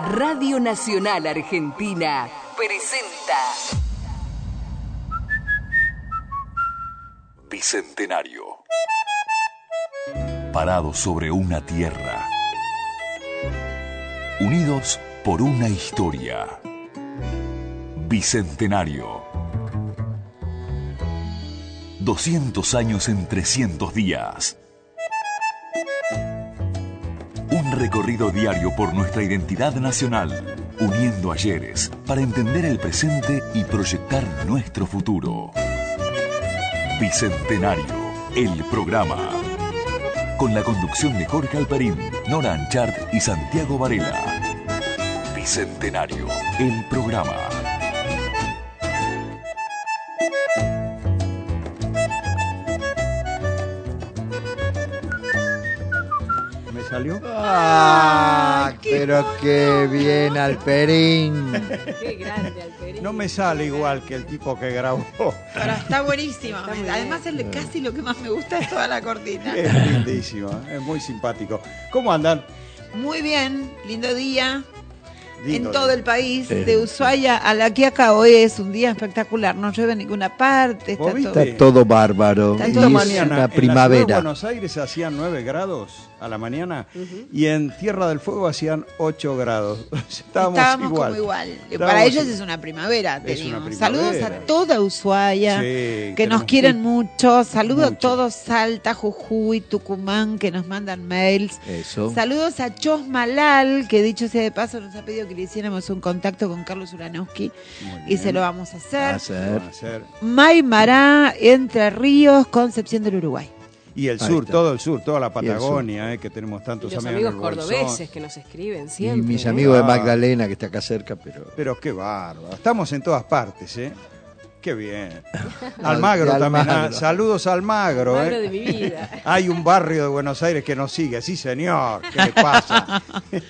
Radio Nacional Argentina presenta Bicentenario. Parados sobre una tierra, unidos por una historia. Bicentenario. 200 años en 300 días. Un recorrido diario por nuestra identidad nacional, uniendo ayeres para entender el presente y proyectar nuestro futuro. Bicentenario, el programa. Con la conducción de Jorge Alperín, Nora Anchart y Santiago Varela. Bicentenario, el programa. ¿Salió? Pero qué bien, Alperín. Qué grande, Alperín. No me sale igual que el tipo que grabó. Pero está buenísimo. Además, casi lo que más me gusta es toda la cortina. Es lindísimo, es muy simpático. ¿Cómo andan? Muy bien, lindo día. Lindo en todo día. el país, de Ushuaia a La Quiaca, hoy es un día espectacular. No llueve en ninguna parte. ¿Vos viste? Está todo bárbaro. Está Y todo es Mañana, una en la ciudad de primavera. Buenos Aires hacían 9 grados a la mañana y en Tierra del Fuego hacían 8 grados. Estábamos igual. como igual. Estábamos Para ellos igual. es una primavera, Es teníamos. una Saludos primavera. a toda Ushuaia, Sí, que tenemos nos quieren mucho. Saludos mucho. a todos Salta, Jujuy, Tucumán, que nos mandan mails. Eso. Saludos a Chos Malal, que dicho sea de paso nos ha pedido que le hiciéramos un contacto con Carlos Uranowski Muy y bien. se lo vamos a hacer. Hacer. Va a ser. Maimará, Entre Ríos, Concepción del Uruguay. Y el Ahí sur, está. todo el sur, toda la Y el Patagonia, que tenemos tantos Y los amigos. amigos en el Bolsón. cordobeses que nos escriben Y siempre. mis ¿eh? amigos de Ah. Magdalena, que está acá cerca, Pero qué bárbaro. Estamos en todas partes, ¿eh? Qué bien. Almagro De también. Almagro. Saludos a Almagro, Magro ¿eh? de mi vida. Hay un barrio de Buenos Aires que nos sigue. Sí, señor. ¿Qué le pasa?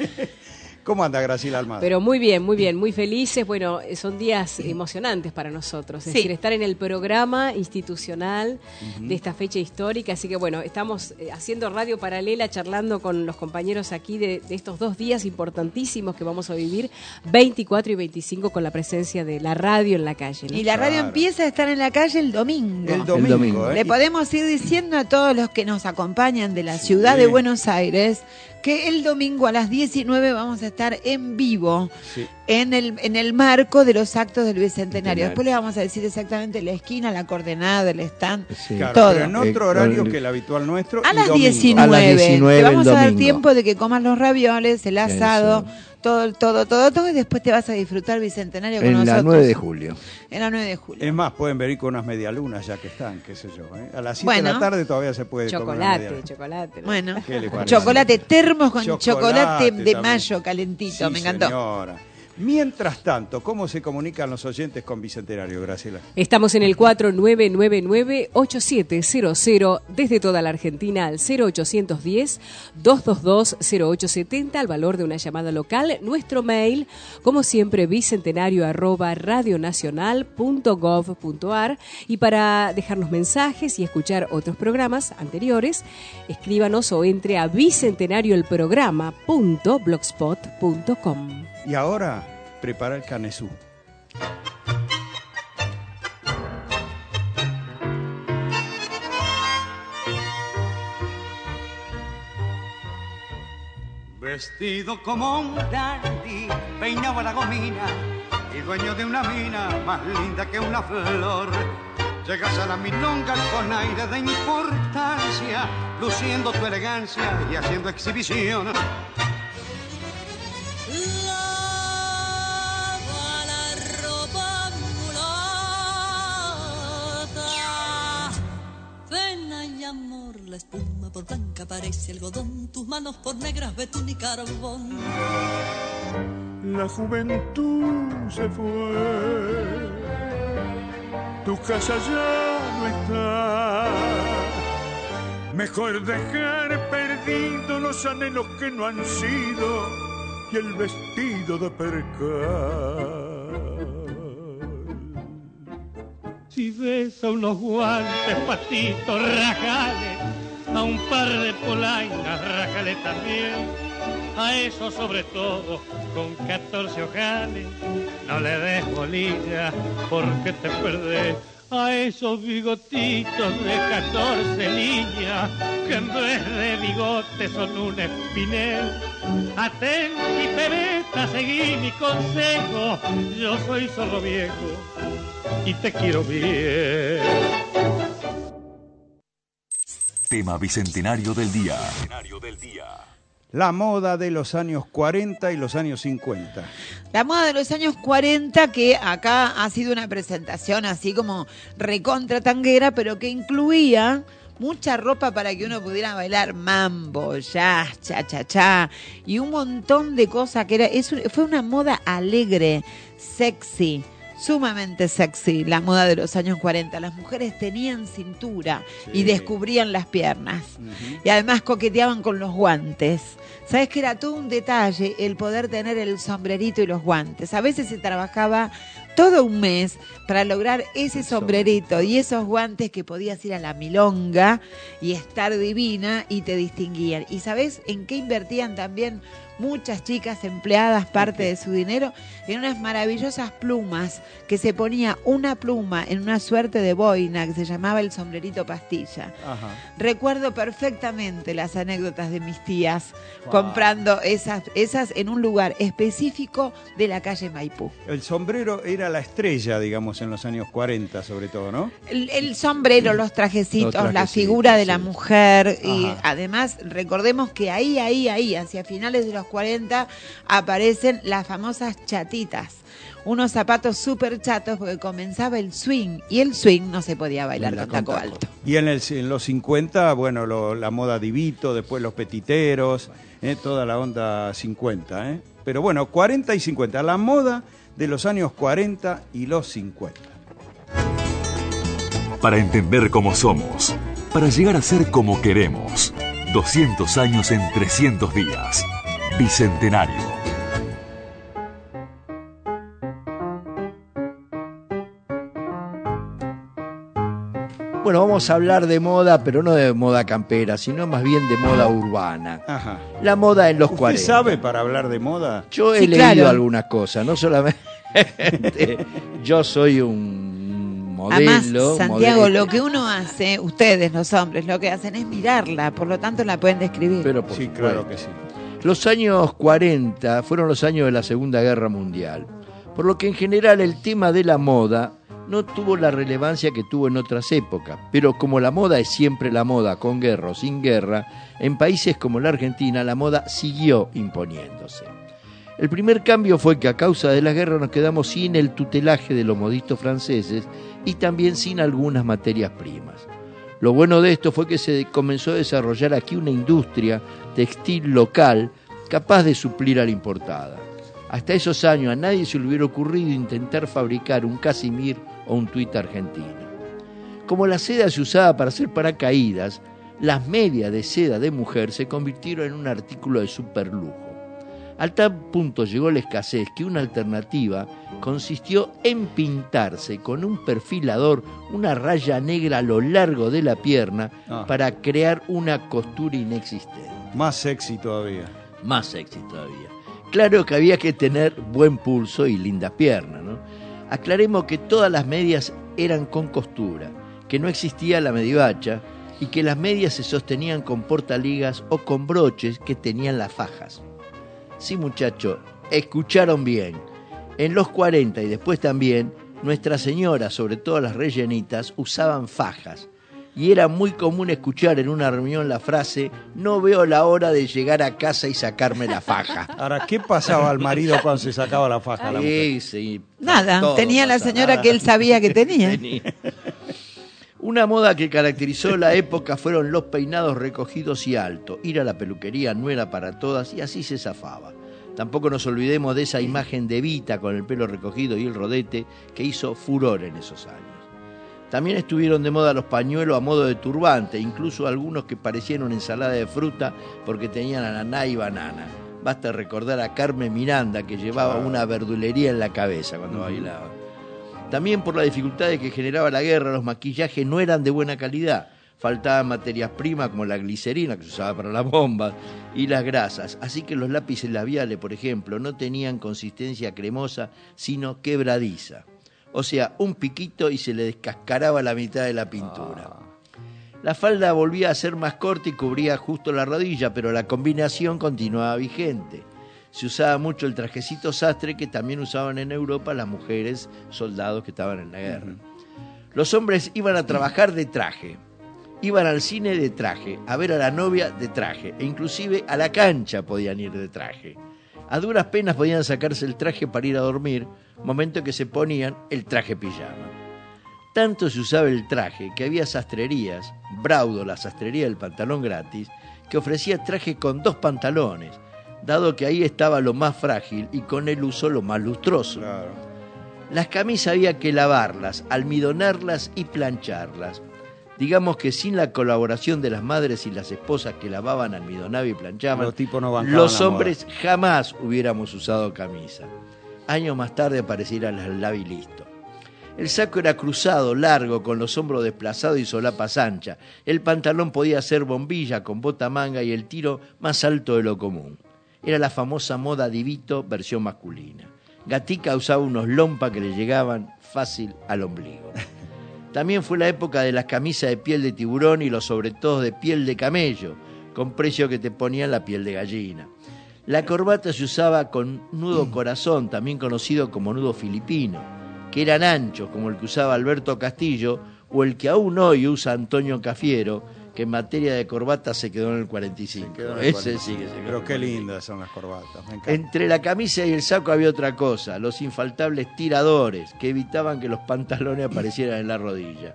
¿Cómo anda Graciela Almagro? Pero muy bien, muy felices. Bueno, son días emocionantes para nosotros. Es Sí. decir, estar en el programa institucional de esta fecha histórica. Así que bueno, estamos haciendo radio paralela, charlando con los compañeros aquí de estos 2 días importantísimos que vamos a vivir, 24 y 25, con la presencia de la radio en la calle, ¿no? Y la radio Claro. empieza a estar en la calle el domingo. El domingo, domingo. ¿eh? Le podemos ir diciendo a todos los que nos acompañan de la ciudad de Buenos Aires que el domingo a las 19 vamos a estar en vivo Sí. en el marco de los actos del Bicentenario. Bicentenario. Después les vamos a decir exactamente la esquina, la coordenada, el stand. Sí. Claro, todo. pero en otro horario el- que el habitual nuestro. A y las domingo. 19. A las 19 te vamos el a dar domingo. tiempo de que comas los ravioles, el asado, Eso. todo, y después te vas a disfrutar Bicentenario con En nosotros. la 9 de julio. En la 9 de julio. Es más, pueden venir con unas medialunas ya que están, qué sé yo. ¿eh? A las 7 de Bueno. la tarde todavía se puede comer una Chocolate, medialuna. chocolate. ¿no? Bueno, ¿Qué le parece? chocolate, termos con chocolate, Chocolate de también. mayo calentito, Sí, me encantó. señora. Mientras tanto, ¿cómo se comunican los oyentes con Bicentenario, Graciela? Estamos en el 4999-8700 desde toda la Argentina al 0810-222-0870 al valor de una llamada local. Nuestro mail, como siempre, bicentenario@radionacional.gov.ar, y para dejarnos mensajes y escuchar otros programas anteriores, escríbanos o entre a bicentenarioelprograma.blogspot.com. Y ahora, prepara el canesú. Vestido como un dandy, peinaba la gomina y dueño de una mina más linda que una flor. Llegas a la milonga con aire de importancia, luciendo tu elegancia y haciendo exhibición. Lava la ropa mulata, pena y amor, la espuma por blanca parece algodón, tus manos por negras betún y carbón. La juventud se fue, tu casa ya no está. Mejor dejar perdidos los anhelos que no han sido y el vestido de percal. Si ves a unos guantes, patitos, rajales, a un par de polainas, rajale también. a eso sobre todo con 14 ojales. No le des bolilla porque te perdés a esos bigotitos de 14 niñas que en vez de bigote son un espinel. Atenti, pebeta, seguí mi consejo, yo soy zorro viejo y te quiero bien. Tema bicentenario del día. La moda de los años 40 y los años 50. La moda de los años 40, que acá ha sido una presentación así como recontra tanguera, pero que incluía mucha ropa para que uno pudiera bailar mambo, jazz, cha-cha-cha, y un montón de cosas que fue una moda alegre, sexy, sumamente sexy, la moda de los años 40. Las mujeres tenían cintura y descubrían las piernas. Y además coqueteaban con los guantes. ¿Sabes que era todo un detalle el poder tener el sombrerito y los guantes? A veces se trabajaba todo un mes para lograr ese sombrerito y esos guantes que podías ir a la milonga y estar divina y te distinguían. ¿Y sabes en qué invertían también muchas chicas empleadas parte de su dinero? En unas maravillosas plumas, que se ponía una pluma en una suerte de boina que se llamaba el sombrerito pastilla. Ajá. Recuerdo perfectamente las anécdotas de mis tías comprando esas en un lugar específico de la calle Maipú. El sombrero era la estrella, digamos, en los años 40 sobre todo, ¿no? El sombrero, los trajecitos, la figura de la mujer. Y además recordemos que ahí, hacia finales de los 40, aparecen las famosas chatitas. Unos zapatos súper chatos porque comenzaba el swing, y el swing no se podía bailar con taco alto. Y en los 50, bueno, la moda divito, después los petiteros, toda la onda 50. Pero bueno, 40 y 50, la moda de los años 40 y los 50. Para entender cómo somos, para llegar a ser como queremos. 200 años en 300 días. Bicentenario. Bueno, vamos a hablar de moda, pero no de moda campera, sino más bien de moda urbana. Ajá. La moda en los 40. ¿Usted sabe para hablar de moda? Yo he leído algunas cosas, no solamente... Yo soy un modelo. Además, Santiago, lo que uno hace, ustedes los hombres, lo que hacen es mirarla, por lo tanto la pueden describir. Pero sí, claro que sí. Los años 40 fueron los años de la Segunda Guerra Mundial, por lo que en general el tema de la moda no tuvo la relevancia que tuvo en otras épocas, pero como la moda es siempre la moda, con guerra o sin guerra, en países como la Argentina la moda siguió imponiéndose. El primer cambio fue que a causa de la guerra nos quedamos sin el tutelaje de los modistos franceses y también sin algunas materias primas. Lo bueno de esto fue que se comenzó a desarrollar aquí una industria textil local capaz de suplir a la importada. Hasta esos años a nadie se le hubiera ocurrido intentar fabricar un casimir o un tuit argentino. Como la seda se usaba para hacer paracaídas, las medias de seda de mujer se convirtieron en un artículo de superlujo. Al tal punto llegó la escasez que una alternativa consistió en pintarse con un perfilador una raya negra a lo largo de la pierna para crear una costura inexistente. Más sexy todavía. Más sexy todavía. Claro que había que tener buen pulso y lindas piernas, ¿no? Aclaremos que todas las medias eran con costura, que no existía la medivacha y que las medias se sostenían con portaligas o con broches que tenían las fajas. Sí, muchachos, escucharon bien. En los 40 y después también, nuestras señoras, sobre todo las rellenitas, usaban fajas. Y era muy común escuchar en una reunión la frase: no veo la hora de llegar a casa y sacarme la faja. Ahora, ¿qué pasaba al marido cuando se sacaba la faja? Sí, nada, tenía la señora que él sabía que tenía. Una moda que caracterizó la época fueron los peinados recogidos y altos. Ir a la peluquería no era para todas y así se zafaba. Tampoco nos olvidemos de esa imagen de Evita con el pelo recogido y el rodete que hizo furor en esos años. También estuvieron de moda los pañuelos a modo de turbante, incluso algunos que parecían una ensalada de fruta porque tenían ananá y banana. Basta recordar a Carmen Miranda, que llevaba una verdulería en la cabeza cuando bailaba. También por la dificultad que generaba la guerra, los maquillajes no eran de buena calidad. faltaban materias primas como la glicerina, que se usaba para las bombas, y las grasas. Así que los lápices labiales, por ejemplo, no tenían consistencia cremosa, sino quebradiza. O sea, un piquito y se le descascaraba la mitad de la pintura. La falda volvía a ser más corta y cubría justo la rodilla, pero la combinación continuaba vigente. Se usaba mucho el trajecito sastre que también usaban en Europa las mujeres soldados que estaban en la guerra. Los hombres iban a trabajar de traje, iban al cine de traje, a ver a la novia de traje, e inclusive a la cancha podían ir de traje. A duras penas podían sacarse el traje para ir a dormir, momento que se ponían el traje pijama. Tanto se usaba el traje que había sastrerías, Braudo, la sastrería del pantalón gratis, que ofrecía traje con 2 pantalones, dado que ahí estaba lo más frágil y con el uso lo más lustroso. Claro. Las camisas había que lavarlas, almidonarlas y plancharlas. Digamos que sin la colaboración de las madres y las esposas que lavaban, almidonaban y planchaban, Los tipos no bancaban los la hombres jamás hubiéramos usado camisa. Años más tarde aparecieron las lavi listo. El saco era cruzado, largo, con los hombros desplazados y solapas anchas. El pantalón podía ser bombilla con bota manga y el tiro más alto de lo común. Era la famosa moda divito versión masculina. Gatica usaba unos lompas que le llegaban fácil al ombligo. También fue la época de las camisas de piel de tiburón y los sobretodos de piel de camello, con precio que te ponían la piel de gallina. La corbata se usaba con nudo corazón, también conocido como nudo filipino, que eran anchos, como el que usaba Alberto Castillo, o el que aún hoy usa Antonio Cafiero, que en materia de corbata se quedó en el 45. Ese sí que se quedó. Pero qué lindas son las corbatas. Me encanta. Entre la camisa y el saco había otra cosa, los infaltables tiradores, que evitaban que los pantalones aparecieran en la rodilla.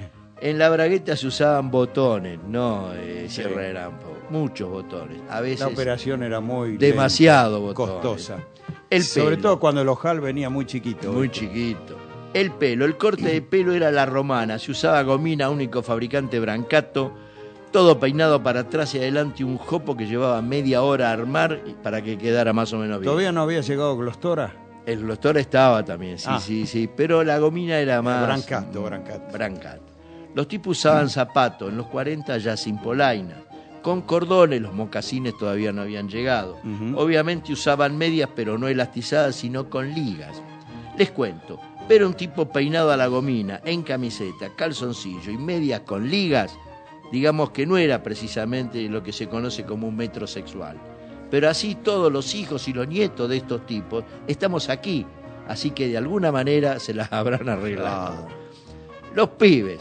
En la bragueta se usaban botones, no cierre de relámpago, muchos botones. A veces la operación era muy demasiado lenta, botones. costosa. Sobre Sobre todo cuando el ojal venía muy chiquito. Muy chiquito. El pelo, el corte de pelo era la romana, se usaba gomina, único fabricante Brancato, todo peinado para atrás y adelante, un jopo que llevaba media hora a armar para que quedara más o menos bien. ¿Todavía no había llegado Glostora? El Glostora estaba también, sí, pero la gomina era más... Brancato. Los tipos usaban zapatos, en los 40 ya sin polainas, con cordones, los mocasines todavía no habían llegado. Obviamente usaban medias, pero no elastizadas, sino con ligas. Les cuento, ver un tipo peinado a la gomina, en camiseta, calzoncillo y medias con ligas, digamos que no era precisamente lo que se conoce como un metrosexual. Pero así todos los hijos y los nietos de estos tipos estamos aquí, así que de alguna manera se las habrán arreglado. Los pibes,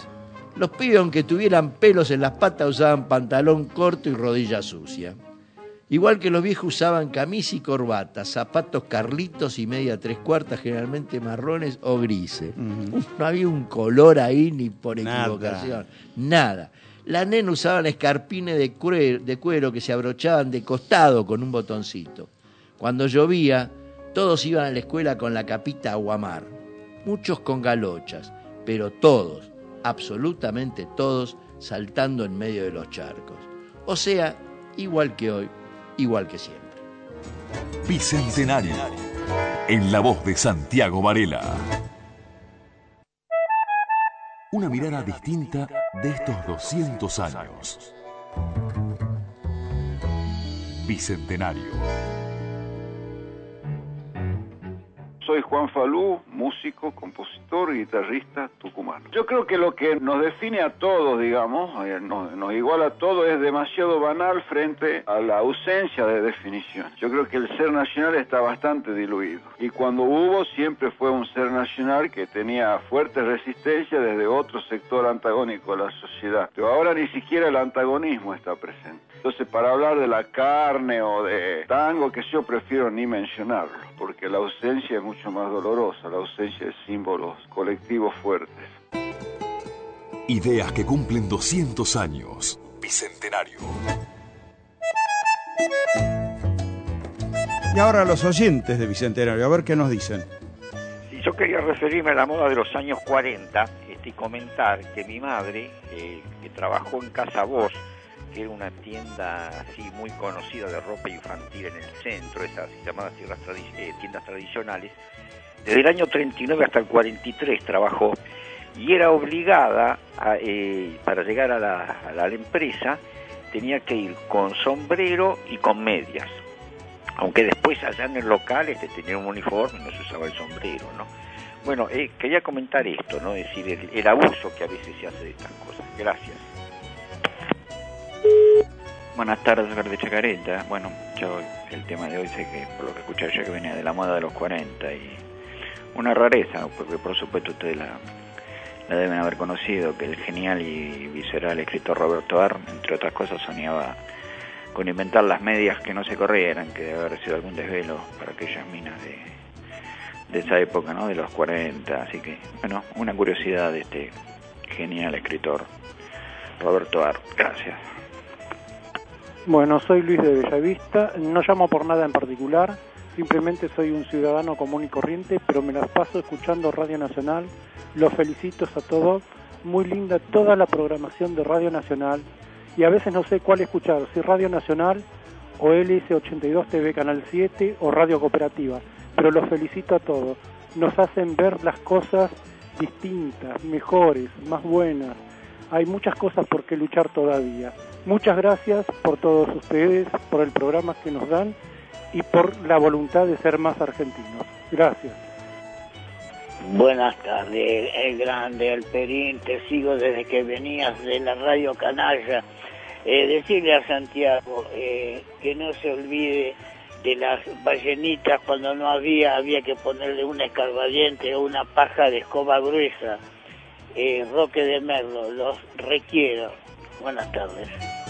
aunque tuvieran pelos en las patas, usaban pantalón corto y rodilla sucia. Igual que los viejos usaban camisa y corbata, zapatos carlitos y media 3/4, generalmente marrones o grises. No había un color ahí ni por equivocación. Nada. Las nenas usaban escarpines de cuero que se abrochaban de costado con un botoncito. Cuando llovía, todos iban a la escuela con la capita aguamar. Muchos con galochas, pero todos, absolutamente todos, saltando en medio de los charcos. O sea, igual que hoy, igual que siempre. Bicentenario, en la voz de Santiago Varela. Una mirada distinta de estos 200 años. Bicentenario. Soy Juan Falú, músico, compositor y guitarrista tucumano. Yo creo que lo que nos define a todos, digamos, nos iguala a todos, es demasiado banal frente a la ausencia de definición. Yo creo que el ser nacional está bastante diluido. Y cuando hubo, siempre fue un ser nacional que tenía fuerte resistencia desde otro sector antagónico de la sociedad. Pero ahora ni siquiera el antagonismo está presente. Entonces, para hablar de la carne o de tango, que yo prefiero ni mencionarlo, porque la ausencia es mucho más dolorosa, la ausencia de símbolos colectivos fuertes. Ideas que cumplen 200 años. Bicentenario. Y ahora los oyentes de Bicentenario, a ver qué nos dicen. Sí, yo quería referirme a la moda de los años 40 y comentar que mi madre, que trabajó en Casa Voz, que era una tienda así muy conocida de ropa infantil en el centro, esas llamadas tiendas tradicionales, desde el año 39 hasta el 43 trabajó y era obligada, para llegar a la empresa, tenía que ir con sombrero y con medias. Aunque después allá en el local tenía un uniforme, no se usaba el sombrero, ¿no? Bueno, quería comentar esto, ¿no? Es decir, el abuso que a veces se hace de estas cosas. Gracias. Buenas tardes, Oscar de Chacareta. Bueno, yo el tema de hoy sé que, por lo que escuché yo, que venía de la moda de los 40 y una rareza, porque por supuesto ustedes la deben haber conocido, que el genial y visceral escritor Roberto Arlt, entre otras cosas, soñaba con inventar las medias que no se corrieran, que debe haber sido algún desvelo para aquellas minas de esa época, ¿no? De los 40, así que, bueno, una curiosidad de este genial escritor Roberto Arlt. Gracias. Bueno, soy Luis de Bellavista, no llamo por nada en particular, simplemente soy un ciudadano común y corriente, pero me las paso escuchando Radio Nacional, los felicito a todos, muy linda toda la programación de Radio Nacional, y a veces no sé cuál escuchar, si Radio Nacional o LS82 TV Canal 7 o Radio Cooperativa, pero los felicito a todos, nos hacen ver las cosas distintas, mejores, más buenas, hay muchas cosas por qué luchar todavía. Muchas gracias por todos ustedes, por el programa que nos dan y por la voluntad de ser más argentinos. Gracias. Buenas tardes, el grande, el Perín, te sigo desde que venías de la Radio Canalla. Decirle a Santiago que no se olvide de las ballenitas cuando no había que ponerle un escarbadiente o una paja de escoba gruesa. Roque de Merlo, los requiero. Buenas tardes.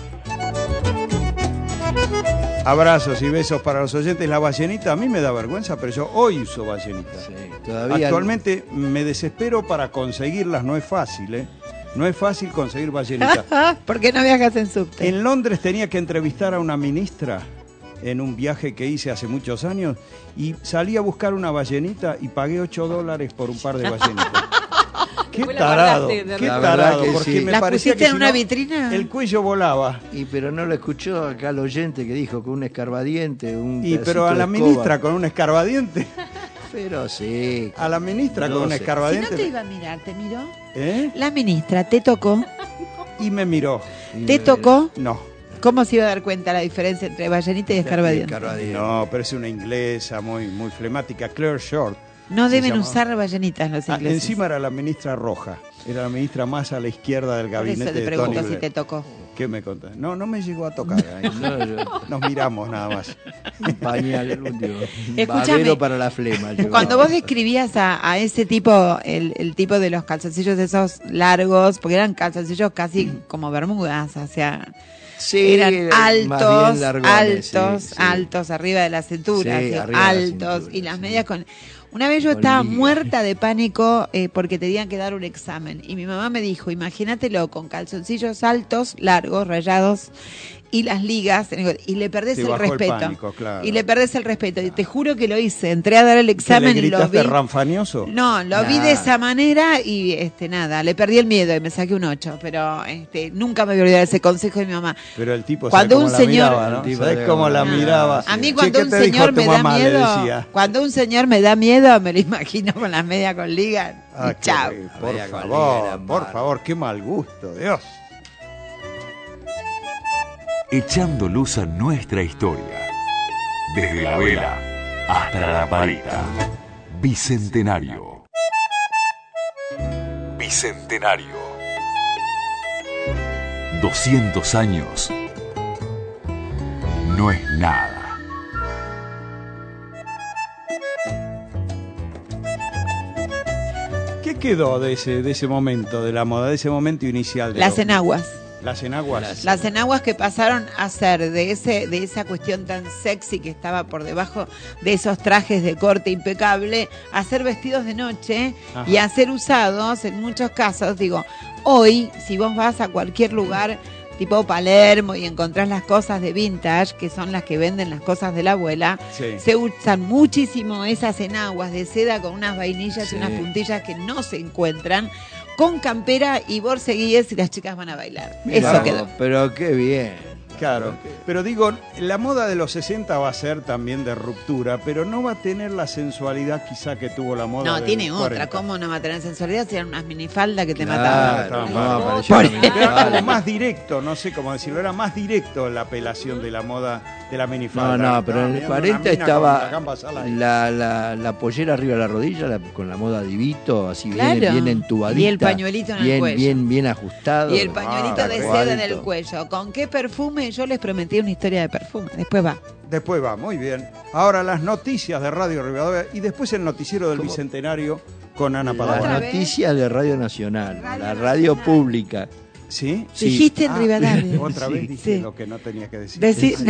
Abrazos y besos para los oyentes. La ballenita a mí me da vergüenza, pero yo hoy uso ballenita. Sí, todavía actualmente me desespero para conseguirlas, no es fácil, ¿eh? No es fácil conseguir ballenita. ¿Por qué no viajas en subte? En Londres tenía que entrevistar a una ministra en un viaje que hice hace muchos años y salí a buscar una ballenita y pagué $8 por un par de ballenitas. Qué tarado, porque sí. me parecía que en una vitrina? El cuello volaba. Pero no lo escuchó acá el oyente que dijo con un escarbadiente, pero a la ministra con un escarbadiente. Pero sí. A la ministra con un escarbadiente. Si no te iba a mirar, ¿te miró? ¿Eh? La ministra, ¿te tocó? Y me miró. ¿Te tocó? No. ¿Cómo se iba a dar cuenta la diferencia entre ballenita y escarbadiente? No, pero es una inglesa muy flemática, Claire Short. No deben usar ballenitas los ingleses. Encima era la ministra roja. Era la ministra más a la izquierda del gabinete Por eso te de Tony pregunto si Blair. te tocó. ¿Qué me contás? No me llegó a tocar. Nos miramos nada más. Un pañal, el último. Escúchame, para la flema. Cuando vos describías a ese tipo, el tipo de los calzoncillos esos largos, porque eran calzoncillos casi como bermudas, o sea... Sí, eran altos, largones, altos arriba de la cintura, Sí, así, arriba de la altos, cintura, y las medias con... Una vez yo estaba muerta de pánico porque tenían que dar un examen y mi mamá me dijo, imagínatelo con calzoncillos altos, largos, rayados y las ligas y le perdés el respeto. Pánico, claro. Y le perdés el respeto. Y te juro que lo hice. Entré a dar el examen y lo vi. ¿Ranfanioso? No, lo vi de esa manera y nada, le perdí el miedo y me saqué un 8, pero nunca me voy a olvidar ese consejo de mi mamá. Pero el tipo cuando un la señor miraba, ¿no? ¿Sabés cómo la miraba? A mí cuando un señor me da miedo, cuando un señor me da miedo, me lo imagino con las medias con ligas. Y chao. Por favor, qué mal gusto, Dios. Echando luz a nuestra historia. Desde la vela hasta la lamparita. Bicentenario. Bicentenario. 200 años. No es nada. ¿Qué quedó de ese momento de la moda, de ese momento inicial? Las enaguas. Las enaguas. Las enaguas que pasaron a ser de esa cuestión tan sexy que estaba por debajo de esos trajes de corte impecable, a ser vestidos de noche. Ajá. Y a ser usados en muchos casos. Digo, hoy, si vos vas a cualquier lugar tipo Palermo y encontrás las cosas de vintage, que son las que venden las cosas de la abuela, sí, se usan muchísimo esas enaguas de seda con unas vainillas y unas puntillas que no se encuentran, con campera y borceguíes y las chicas van a bailar. Mirá, eso quedó. Pero qué bien. Claro, pero digo, la moda de los 60 va a ser también de ruptura, pero no va a tener la sensualidad quizá que tuvo la moda. No, tiene los otra. 40. ¿Cómo no va a tener sensualidad si eran unas minifaldas que te Claro, mataban? Era como más directo, no sé cómo decirlo, era más directo la apelación de la moda de la minifalda. No, pero en el 40 estaba la pollera arriba de la rodilla, con la moda divito, así bien entubadita. Y el pañuelito en el cuello. Bien ajustado. Y el pañuelito de seda en el cuello. ¿Con qué perfume? Yo les prometí una historia de perfume. Después va, muy bien. Ahora las noticias de Radio Rivadavia y después el noticiero del Bicentenario con Ana Padovani. Las noticias de Radio Nacional, la radio pública. ¿Sí? Dijiste en Rivadavia. Otra vez dije lo que no tenía que decir.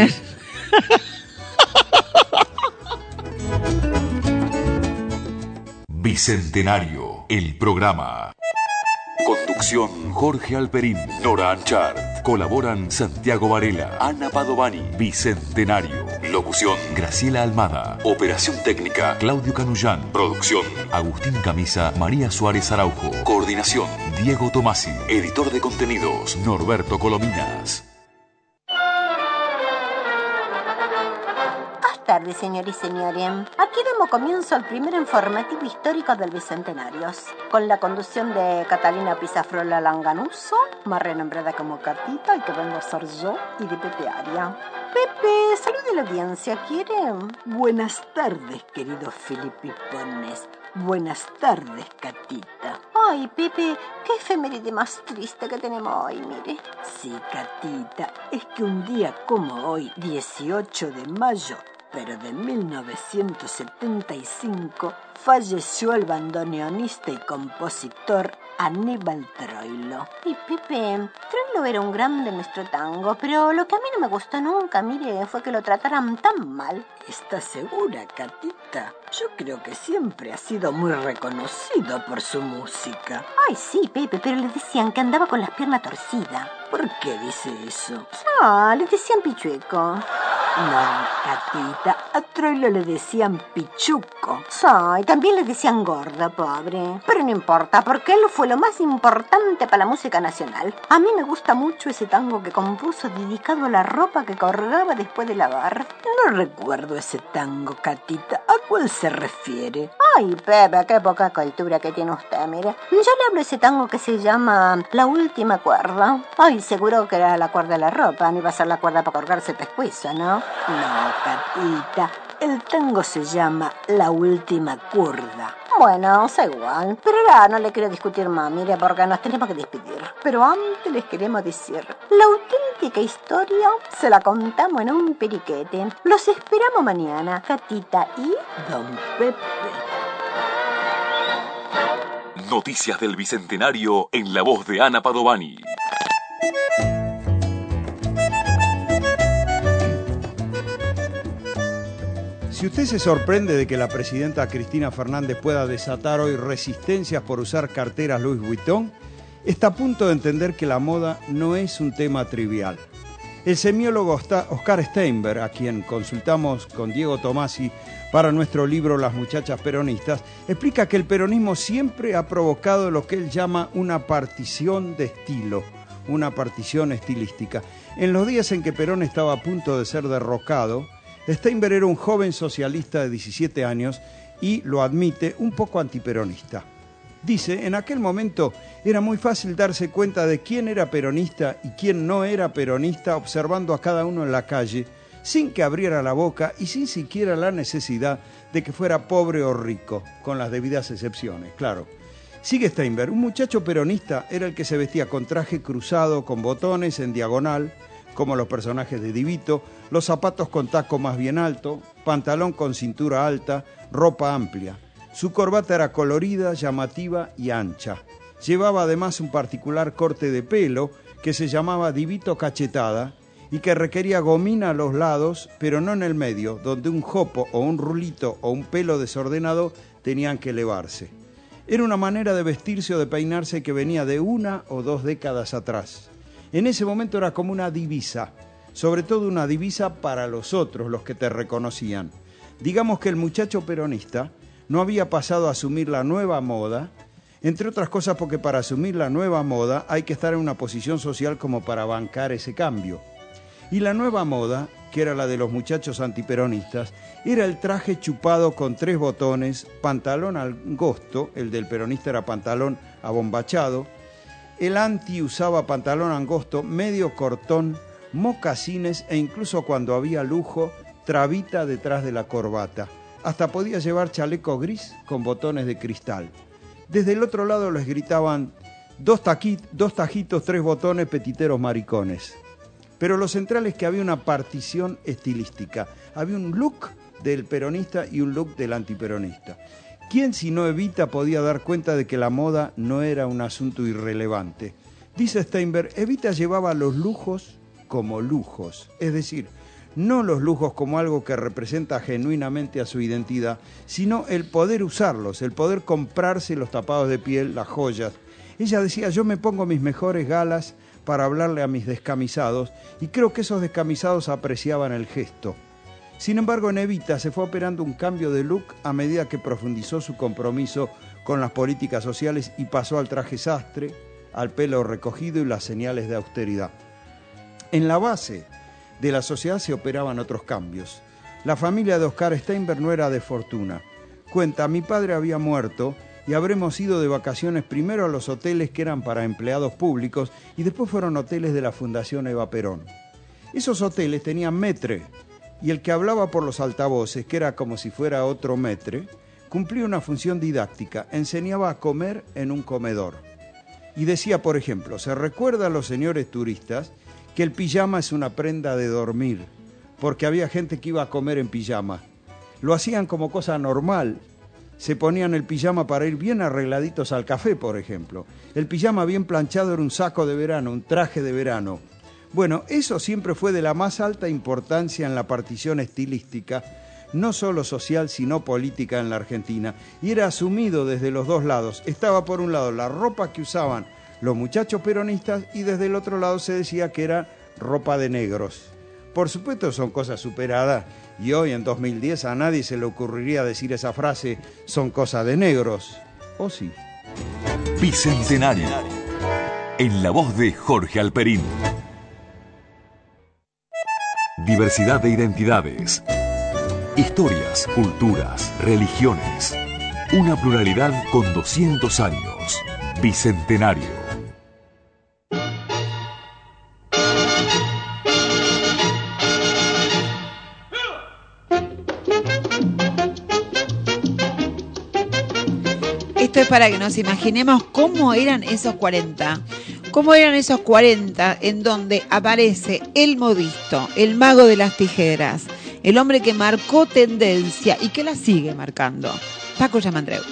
Bicentenario, el programa. Conducción Jorge Alperín, Nora Anchart. Colaboran Santiago Varela, Ana Padovani. Bicentenario. Locución Graciela Almada. Operación técnica Claudio Canullán. Producción Agustín Camisa, María Suárez Araujo. Coordinación Diego Tomasi. Editor de contenidos Norberto Colominas. Buenas tardes, señores y señores. Aquí damos comienzo al primer informativo histórico del Bicentenario, con la conducción de Catalina Pizafrola Langanuso, más renombrada como Catita, y que vengo a ser yo, y de Pepe Aria. Pepe, salude a la audiencia, ¿quiere? Buenas tardes, queridos filipipones. Buenas tardes, Catita. Ay, Pepe, qué efeméride más triste que tenemos hoy, mire. Sí, Catita, es que un día como hoy, 18 de mayo, pero de 1975, falleció el bandoneonista y compositor Aníbal Troilo. Y Pepe, Troilo era un grande en nuestro tango, pero lo que a mí no me gustó nunca, mire, fue que lo trataran tan mal. ¿Estás segura, Catita? Yo creo que siempre ha sido muy reconocido por su música. Ay, sí, Pepe, pero le decían que andaba con las piernas torcidas. ¿Por qué dice eso? Ah, le decían pichueco. No, Catita, a Troilo le decían pichuco. Y también le decían gordo, pobre. Pero no importa, porque él fue lo más importante para la música nacional. A mí me gusta mucho ese tango que compuso dedicado a la ropa que colgaba después de lavar. No recuerdo ese tango, Catita. ¿A cuál se refiere? Ay, Pepe, qué poca cultura que tiene usted, mire. Yo le hablo de ese tango que se llama La Última Cuerda. Ay, seguro que era la cuerda de la ropa, no iba a ser la cuerda para colgarse el pescuezo, ¿no? No, Catita, el tango se llama La Última Cuerda. Bueno, es igual, pero ahora no le quiero discutir más, mire, porque nos tenemos que despedir. Pero antes les queremos decir, la auténtica historia se la contamos en un periquete. Los esperamos mañana, Catita y Don Pepe. Noticias del Bicentenario en la voz de Ana Padovani. Si usted se sorprende de que la presidenta Cristina Fernández pueda desatar hoy resistencias por usar carteras Louis Vuitton, está a punto de entender que la moda no es un tema trivial. El semiólogo Oscar Steinberg, a quien consultamos con Diego Tomasi para nuestro libro Las muchachas peronistas, explica que el peronismo siempre ha provocado lo que él llama una partición de estilo, una partición estilística. En los días en que Perón estaba a punto de ser derrocado, Steinberg era un joven socialista de 17 años y, lo admite, un poco antiperonista. Dice, en aquel momento era muy fácil darse cuenta de quién era peronista y quién no era peronista observando a cada uno en la calle, sin que abriera la boca y sin siquiera la necesidad de que fuera pobre o rico, con las debidas excepciones, claro. Sigue Steinberg, un muchacho peronista era el que se vestía con traje cruzado, con botones en diagonal, como los personajes de Divito, los zapatos con taco más bien alto, pantalón con cintura alta, ropa amplia. Su corbata era colorida, llamativa y ancha. Llevaba además un particular corte de pelo que se llamaba Divito cachetada y que requería gomina a los lados, pero no en el medio, donde un jopo o un rulito o un pelo desordenado tenían que elevarse. Era una manera de vestirse o de peinarse que venía de 1 o 2 décadas atrás. En ese momento era como una divisa, sobre todo una divisa para los otros, los que te reconocían. Digamos que el muchacho peronista no había pasado a asumir la nueva moda, entre otras cosas porque para asumir la nueva moda hay que estar en una posición social como para bancar ese cambio. Y la nueva moda, que era la de los muchachos antiperonistas, era el traje chupado con 3 botones, pantalón angosto, el del peronista era pantalón abombachado, el anti usaba pantalón angosto, medio cortón, mocasines e incluso cuando había lujo, trabita detrás de la corbata. Hasta podía llevar chaleco gris con botones de cristal. Desde el otro lado les gritaban 2 tajitos, 3 botones, petiteros maricones. Pero lo central es que había una partición estilística. Había un look del peronista y un look del antiperonista. ¿Quién si no Evita podía dar cuenta de que la moda no era un asunto irrelevante? Dice Steinberg, Evita llevaba los lujos como lujos, es decir, no los lujos como algo que representa genuinamente a su identidad, sino el poder usarlos, el poder comprarse los tapados de piel, las joyas. Ella decía, yo me pongo mis mejores galas para hablarle a mis descamisados, y creo que esos descamisados apreciaban el gesto. Sin embargo, en Evita se fue operando un cambio de look a medida que profundizó su compromiso con las políticas sociales y pasó al traje sastre, al pelo recogido y las señales de austeridad. En la base de la sociedad se operaban otros cambios. La familia de Oscar Steinberg no era de fortuna. Cuenta, mi padre había muerto y habremos ido de vacaciones primero a los hoteles que eran para empleados públicos y después fueron hoteles de la Fundación Eva Perón. Esos hoteles tenían metre y el que hablaba por los altavoces, que era como si fuera otro metre, cumplía una función didáctica, enseñaba a comer en un comedor. Y decía, por ejemplo, se recuerda a los señores turistas que el pijama es una prenda de dormir, porque había gente que iba a comer en pijama. Lo hacían como cosa normal. Se ponían el pijama para ir bien arregladitos al café, por ejemplo. El pijama bien planchado era un saco de verano, un traje de verano. Bueno, eso siempre fue de la más alta importancia en la partición estilística, no solo social, sino política en la Argentina. Y era asumido desde los dos lados. Estaba por un lado la ropa que usaban los muchachos peronistas y desde el otro lado se decía que era ropa de negros. Por supuesto son cosas superadas y hoy en 2010 a nadie se le ocurriría decir esa frase, son cosas de negros. ¿O sí? Bicentenario. En la voz de Jorge Alperín. Diversidad de identidades. Historias, culturas, religiones. Una pluralidad con 200 años. Bicentenario. Esto es para que nos imaginemos cómo eran esos 40. Cómo eran esos 40 en donde aparece el modisto, el mago de las tijeras, el hombre que marcó tendencia y que la sigue marcando. Paco Yamandreu.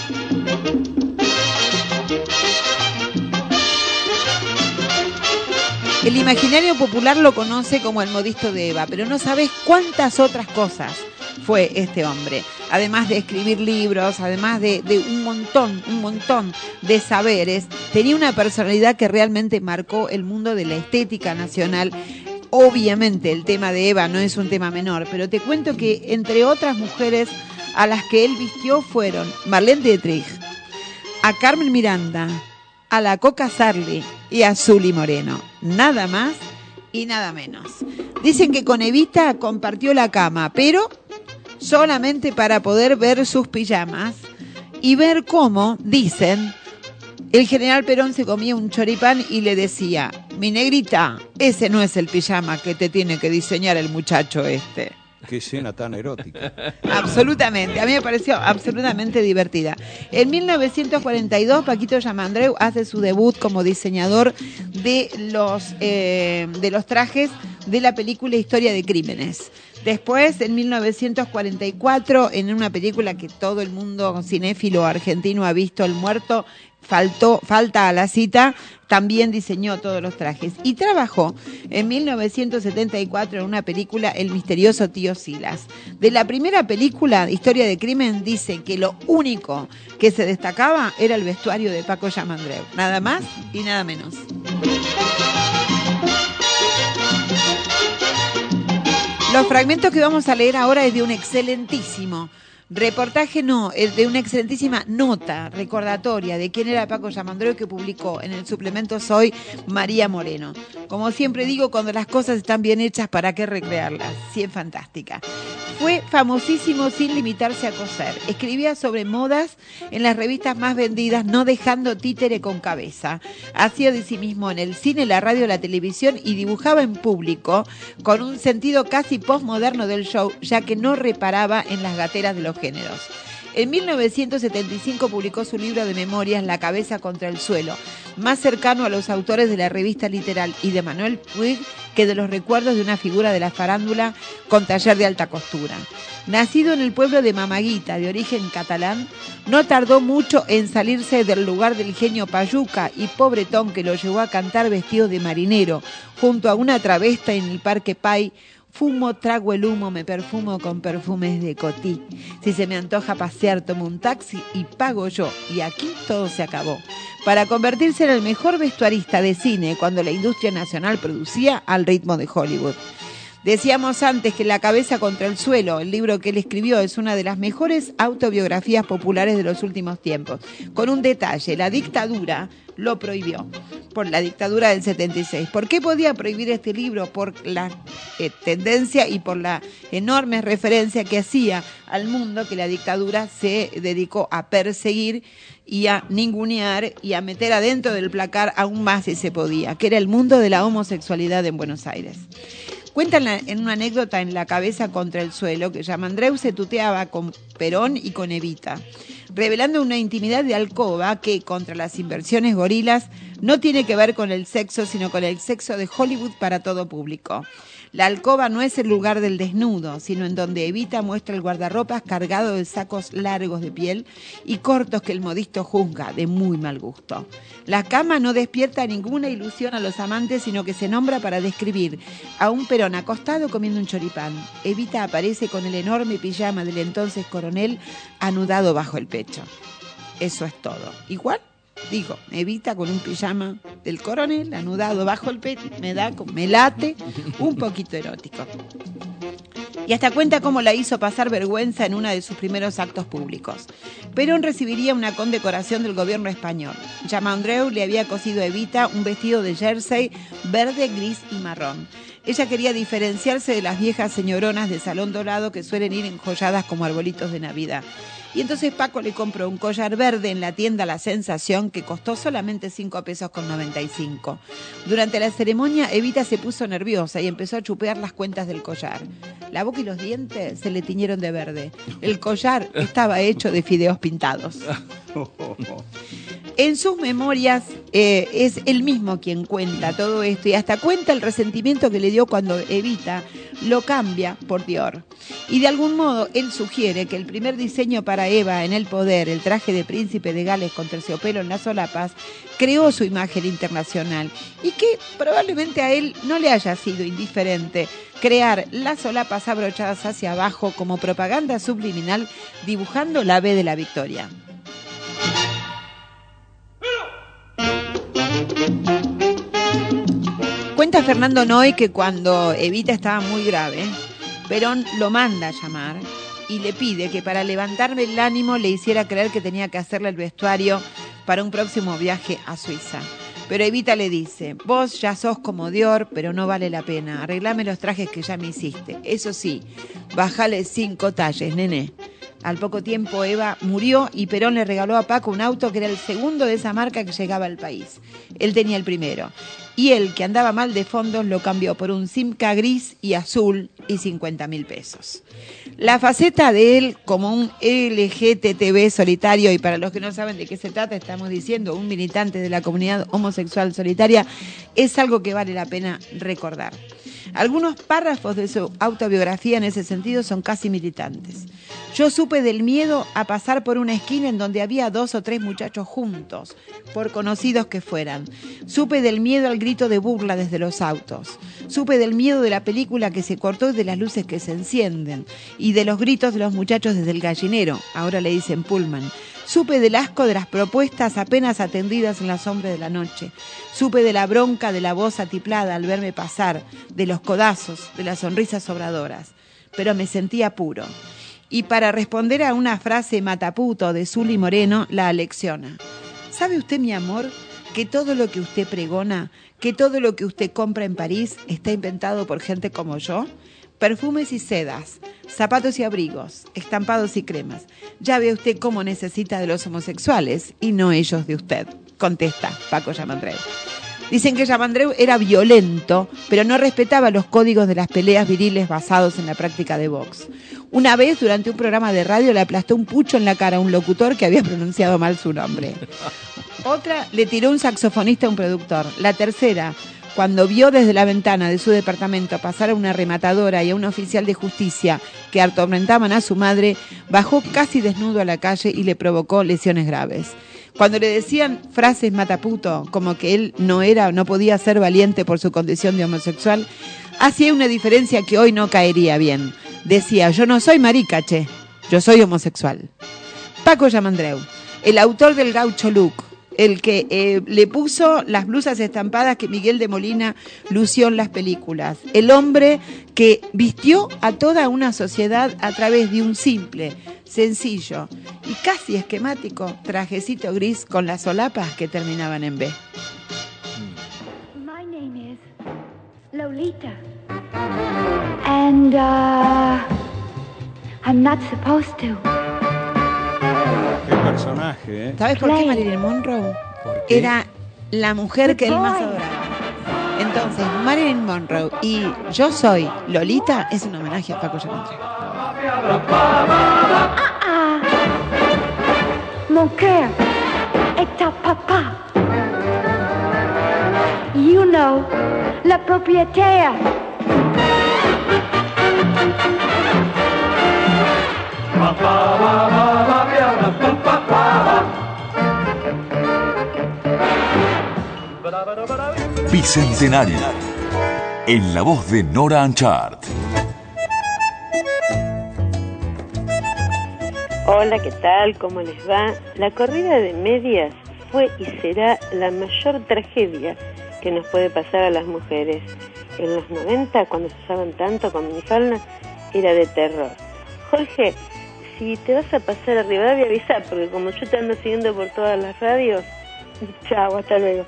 El imaginario popular lo conoce como el modisto de Eva, pero no sabes cuántas otras cosas fue este hombre. Además de escribir libros, además de un montón de saberes, tenía una personalidad que realmente marcó el mundo de la estética nacional. Obviamente el tema de Eva no es un tema menor, pero te cuento que entre otras mujeres a las que él vistió fueron Marlene Dietrich, a Carmen Miranda, a la Coca Sarli y a Zuli Moreno. Nada más y nada menos. Dicen que con Evita compartió la cama, pero solamente para poder ver sus pijamas y ver cómo, dicen, el general Perón se comía un choripán y le decía, mi negrita, ese no es el pijama que te tiene que diseñar el muchacho este. Qué escena tan erótica. Absolutamente, a mí me pareció absolutamente divertida. En 1942, Paquito Yamandreu hace su debut como diseñador de los trajes de la película Historia de Crímenes. Después, en 1944, en una película que todo el mundo cinéfilo argentino ha visto, El Muerto, falta a la cita, también diseñó todos los trajes. Y trabajó en 1974 en una película, El misterioso tío Silas. De la primera película, Historia de Crimen, dice que lo único que se destacaba era el vestuario de Paco Yamandreu. Nada más y nada menos. Los fragmentos que vamos a leer ahora es de un excelentísimo Reportaje de una excelentísima nota recordatoria de quién era Paco Giamandreu que publicó en el suplemento Soy María Moreno. Como siempre digo, cuando las cosas están bien hechas, ¿para qué recrearlas? Sí, es fantástica. Fue famosísimo sin limitarse a coser. Escribía sobre modas en las revistas más vendidas, no dejando títere con cabeza. Hacía de sí mismo en el cine, la radio, la televisión y dibujaba en público con un sentido casi postmoderno del show, ya que no reparaba en las gateras de los géneros. En 1975 publicó su libro de memorias La cabeza contra el suelo, más cercano a los autores de la revista Literal y de Manuel Puig que de los recuerdos de una figura de la farándula con taller de alta costura. Nacido en el pueblo de Mamaguita, de origen catalán, no tardó mucho en salirse del lugar del genio Payuca y pobretón que lo llevó a cantar vestido de marinero junto a una travesta en el Parque Pay. Fumo, trago el humo, me perfumo con perfumes de Cotí. Si se me antoja pasear, tomo un taxi y pago yo. Y aquí todo se acabó. Para convertirse en el mejor vestuarista de cine cuando la industria nacional producía al ritmo de Hollywood. Decíamos antes que La cabeza contra el suelo, el libro que él escribió, es una de las mejores autobiografías populares de los últimos tiempos. Con un detalle, la dictadura lo prohibió, por la dictadura del 76. ¿Por qué podía prohibir este libro? Por la tendencia y por la enorme referencia que hacía al mundo que la dictadura se dedicó a perseguir y a ningunear y a meter adentro del placar aún más si se podía, que era el mundo de la homosexualidad en Buenos Aires. Cuentan en una anécdota en La cabeza contra el suelo que Giamandreu se tuteaba con Perón y con Evita, revelando una intimidad de alcoba que, contra las inversiones gorilas, no tiene que ver con el sexo, sino con el sexo de Hollywood para todo público. La alcoba no es el lugar del desnudo, sino en donde Evita muestra el guardarropas cargado de sacos largos de piel y cortos que el modisto juzga de muy mal gusto. La cama no despierta ninguna ilusión a los amantes, sino que se nombra para describir a un Perón acostado comiendo un choripán. Evita aparece con el enorme pijama del entonces coronel anudado bajo el pecho. Eso es todo. Igual, digo, Evita con un pijama del coronel anudado bajo el pecho, me late un poquito erótico. Y hasta cuenta cómo la hizo pasar vergüenza en uno de sus primeros actos públicos. Perón recibiría una condecoración del gobierno español. Giamandreu le había cosido a Evita un vestido de jersey verde, gris y marrón. Ella quería diferenciarse de las viejas señoronas de salón dorado que suelen ir enjolladas como arbolitos de Navidad. Y entonces Paco le compró un collar verde en la tienda La Sensación que costó solamente 5 pesos con 95. Durante la ceremonia, Evita se puso nerviosa y empezó a chupear las cuentas del collar. La boca y los dientes se le tiñeron de verde. El collar estaba hecho de fideos pintados. En sus memorias es él mismo quien cuenta todo esto y hasta cuenta el resentimiento que le dio cuando Evita lo cambia por Dior. Y de algún modo él sugiere que el primer diseño para Eva en el poder, el traje de príncipe de Gales con terciopelo en las solapas, creó su imagen internacional y que probablemente a él no le haya sido indiferente crear las solapas abrochadas hacia abajo como propaganda subliminal dibujando la B de la victoria. Cuenta Fernando Noy que cuando Evita estaba muy grave, Perón lo manda a llamar y le pide que para levantarme el ánimo le hiciera creer que tenía que hacerle el vestuario para un próximo viaje a Suiza. Pero Evita le dice, vos ya sos como Dior, pero no vale la pena, arreglame los trajes que ya me hiciste. Eso sí, bájale 5 talles, nene. Al poco tiempo Eva murió y Perón le regaló a Paco un auto que era el segundo de esa marca que llegaba al país. Él tenía el primero. Y él, que andaba mal de fondos, lo cambió por un Simca gris y azul y 50.000 pesos. La faceta de él como un LGTB solitario, y para los que no saben de qué se trata, estamos diciendo un militante de la comunidad homosexual solitaria, es algo que vale la pena recordar. Algunos párrafos de su autobiografía en ese sentido son casi militantes. Yo supe del miedo a pasar por una esquina en donde había 2 o 3 muchachos juntos, por conocidos que fueran. Supe del miedo al grito de burla desde los autos. Supe del miedo de la película que se cortó y de las luces que se encienden. Y de los gritos de los muchachos desde el gallinero, ahora le dicen Pullman. Supe del asco de las propuestas apenas atendidas en la sombra de la noche. Supe de la bronca de la voz atiplada al verme pasar, de los codazos, de las sonrisas sobradoras. Pero me sentía puro. y para responder a una frase mataputo de Zuli Moreno, la alecciona. ¿Sabe usted, mi amor, que todo lo que usted pregona, que todo lo que usted compra en París está inventado por gente como yo? Perfumes y sedas, zapatos y abrigos, estampados y cremas. Ya ve usted cómo necesita de los homosexuales y no ellos de usted, contesta Paco Yamandreu. Dicen que Yamandreu era violento, pero no respetaba los códigos de las peleas viriles basados en la práctica de box. Una vez, durante un programa de radio, le aplastó un pucho en la cara a un locutor que había pronunciado mal su nombre. Otra, le tiró un saxofonista a un productor. La tercera, cuando vio desde la ventana de su departamento pasar a una rematadora y a un oficial de justicia que atormentaban a su madre, bajó casi desnudo a la calle y le provocó lesiones graves. Cuando le decían frases mataputo, como que él no podía ser valiente por su condición de homosexual, hacía una diferencia que hoy no caería bien. Decía, yo no soy marica, che, yo soy homosexual. Paco Yamandreu, el autor del gaucho look, el que le puso las blusas estampadas que Miguel de Molina lució en las películas, el hombre que vistió a toda una sociedad a través de un simple, sencillo y casi esquemático trajecito gris con las solapas que terminaban en B. My name is Lolita. And I'm not supposed to. Qué personaje, ¿eh? ¿Sabes por qué Marilyn Monroe? ¿Por qué? Era la mujer que él más adoraba. Entonces, Marilyn Monroe y Yo soy Lolita es un homenaje a Paco Yamandreu. Mon cœur est à papa. You know, la propriétaire. Bicentenario, en la voz de Nora Anchart. Hola, ¿qué tal? ¿Cómo les va? La corrida de medias fue y será la mayor tragedia que nos puede pasar a las mujeres. En los 90, cuando se usaban tanto con minifalda, era de terror. Jorge, si te vas a pasar a Rivadavia, avisa, porque como yo te ando siguiendo por todas las radios, chao, hasta luego.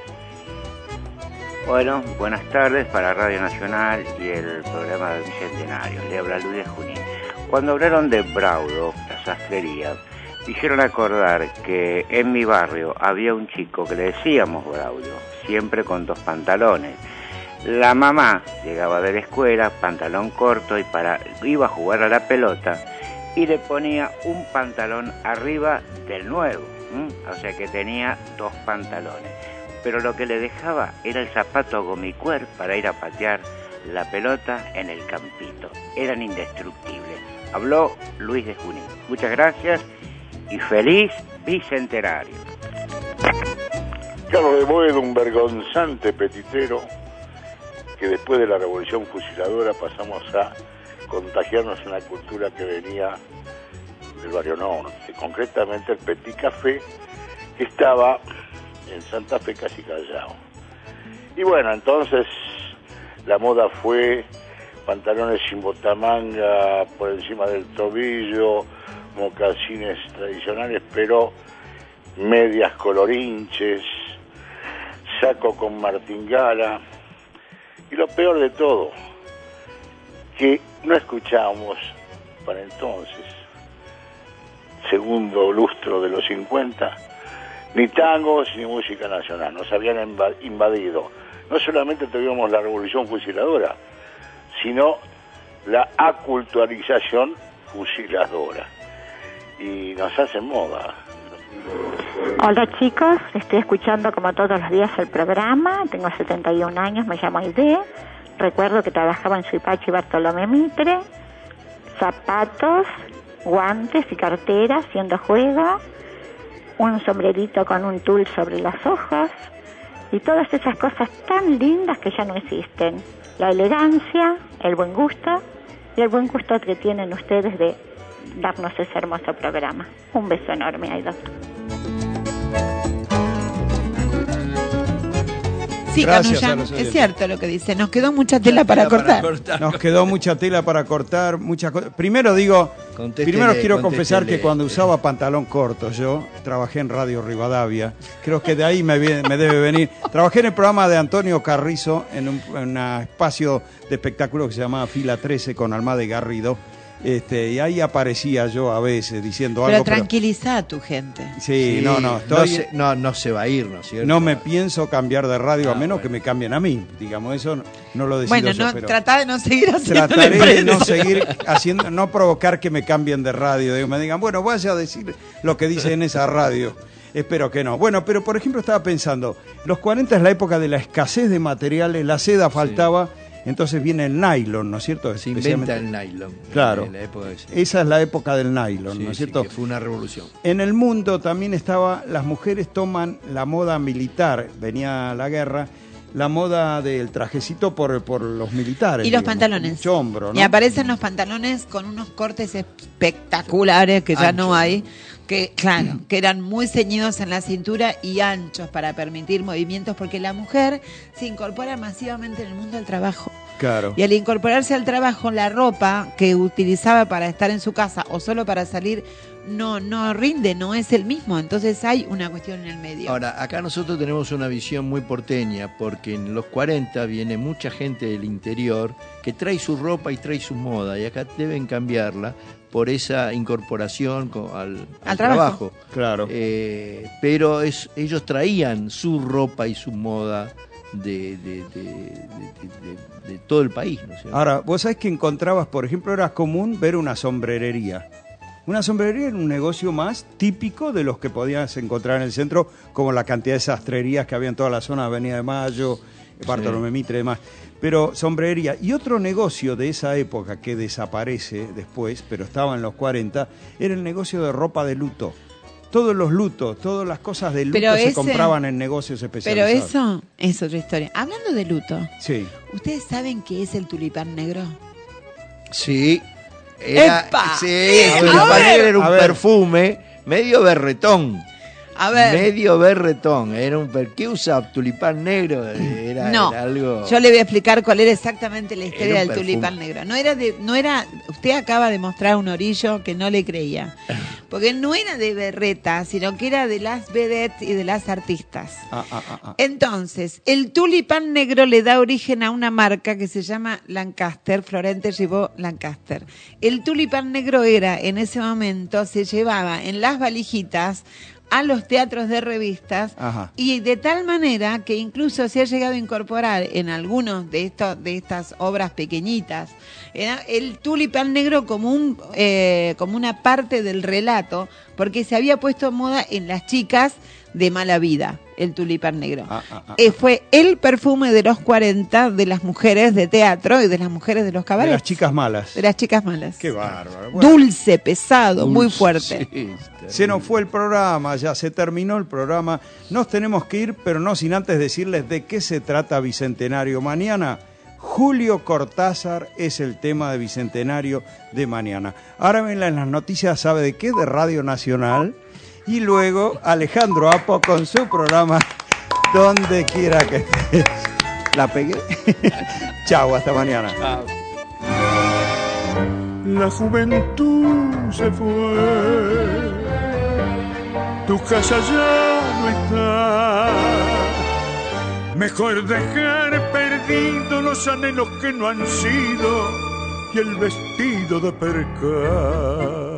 Bueno, buenas tardes para Radio Nacional y el programa del Bicentenario. Le habla Luis de Junín. Cuando hablaron de Braudo, la sastrería, me hicieron acordar que en mi barrio había un chico que le decíamos Braudo, siempre con 2 pantalones. La mamá llegaba de la escuela, pantalón corto, y iba a jugar a la pelota y le ponía un pantalón arriba del nuevo, o sea que tenía 2 pantalones. Pero lo que le dejaba era el zapato gomicuer para ir a patear la pelota en el campito. Eran indestructibles. Habló Luis de Junín. Muchas gracias y feliz bicentenario. Carlos de Boedo, un vergonzante petitero que después de la Revolución Fusiladora pasamos a contagiarnos en la cultura que venía del barrio norte, concretamente el Petit Café, que estaba en Santa Fe, casi Callao. Y bueno, entonces la moda fue pantalones sin botamanga por encima del tobillo, mocasines tradicionales, pero medias colorinches, saco con martingala. Y lo peor de todo, que no escuchábamos para entonces, segundo lustro de los 50, ni tangos ni música nacional. Nos habían invadido. No solamente tuvimos la Revolución Fusiladora, sino la aculturalización fusiladora. Y nos hacen moda. Hola chicos, estoy escuchando como todos los días el programa. Tengo 71 años, me llamo Aide. Recuerdo que trabajaba en Suipachi y Bartolomé Mitre. Zapatos, guantes y cartera haciendo juego. Un sombrerito con un tul sobre los ojos. Y todas esas cosas tan lindas que ya no existen. La elegancia, el buen gusto y el buen gusto que tienen ustedes de darnos ese hermoso programa. Un beso enorme, Aida. Sí, Gracias Canuya, a los es oyentes. cierto lo que dice. Nos quedó mucha tela para cortar. Nos quedó mucha tela para cortar, muchas cosas. Primero quiero confesar que cuando usaba pantalón corto, yo trabajé en Radio Rivadavia, creo que de ahí me debe venir. Trabajé en el programa de Antonio Carrizo en un espacio de espectáculo que se llamaba Fila 13 con Almada y Garrido. Y ahí aparecía yo a veces diciendo Pero algo. tranquiliza a tu gente. Sí, no, estoy... no se va a ir, ¿no es cierto? No me pienso cambiar de radio, a menos que me cambien a mí. Digamos, eso no lo decido Bueno, yo, no, pero trata de no seguir haciendo. trataré de no seguir haciendo, no provocar que me cambien de radio. Digo, me digan, bueno, vaya a decir lo que dice en esa radio. Espero que no. Bueno, pero por ejemplo estaba pensando, los 40 es la época de la escasez de materiales, la seda faltaba... Entonces viene el nylon, ¿no es cierto? Se inventa el nylon. Claro. En la época esa es la época del nylon, sí, ¿no es cierto? que fue una revolución. En el mundo también estaba, las mujeres toman la moda militar, venía la guerra, la moda del trajecito por los militares. Y los digamos, pantalones. mucho hombro, ¿no? Y aparecen los pantalones con unos cortes espectaculares que ya no hay, que claro, que eran muy ceñidos en la cintura y anchos para permitir movimientos, porque la mujer se incorpora masivamente en el mundo del trabajo. Claro. Y al incorporarse al trabajo, la ropa que utilizaba para estar en su casa o solo para salir no rinde, no es el mismo. Entonces hay una cuestión en el medio. Ahora, acá nosotros tenemos una visión muy porteña, porque en los 40 viene mucha gente del interior que trae su ropa y trae su moda, y acá deben cambiarla por esa incorporación al trabajo. Claro. Pero ellos traían su ropa y su moda de todo el país, ¿no es cierto? Ahora, vos sabés que encontrabas, por ejemplo, era común ver una sombrerería. Una sombrerería era un negocio más típico de los que podías encontrar en el centro, como la cantidad de sastrerías que había en toda la zona de Avenida de Mayo, Bartolomé Mitre y demás. Pero sombrerería. Y otro negocio de esa época que desaparece después, pero estaba en los 40, era el negocio de ropa de luto. Todos los lutos, todas las cosas de luto se compraban en negocios especializados. Pero eso es otra historia. Hablando de luto, sí. ¿Ustedes saben qué es el tulipán negro? Sí. ¡Epa! El tulipán negro era un perfume medio berretón. A ver. Medio berretón. Era ¿qué usa tulipán negro? Era algo... Yo le voy a explicar cuál era exactamente la historia Era del un tulipán negro. No era, usted acaba de mostrar un orillo que no le creía. Porque no era de berreta, sino que era de las vedettes y de las artistas. Entonces, el tulipán negro le da origen a una marca que se llama Lancaster, Florente llevó Lancaster. El tulipán negro era, en ese momento, se llevaba en las valijitas a los teatros de revistas. Ajá. Y de tal manera que incluso se ha llegado a incorporar en algunos de estas obras pequeñitas era el tulipán negro como una parte del relato, porque se había puesto en moda en las chicas de mala vida, el tulipán negro. Fue el perfume de los 40 de las mujeres de teatro y de las mujeres de los cabarets. De las chicas malas. De las chicas malas. Qué bárbaro. Bueno. Dulce, pesado, muy fuerte. Sí, se nos fue el programa, ya se terminó el programa. Nos tenemos que ir, pero no sin antes decirles de qué se trata Bicentenario mañana. Julio Cortázar es el tema de Bicentenario de mañana. Ahora en las noticias, ¿sabe de qué? De Radio Nacional. Y luego Alejandro Apo con su programa Donde Quiera que Estés. ¿La pegué? Chau, hasta mañana. Chao. La juventud se fue, tu casa ya no está. Mejor dejar perdidos los anhelos que no han sido y el vestido de percal.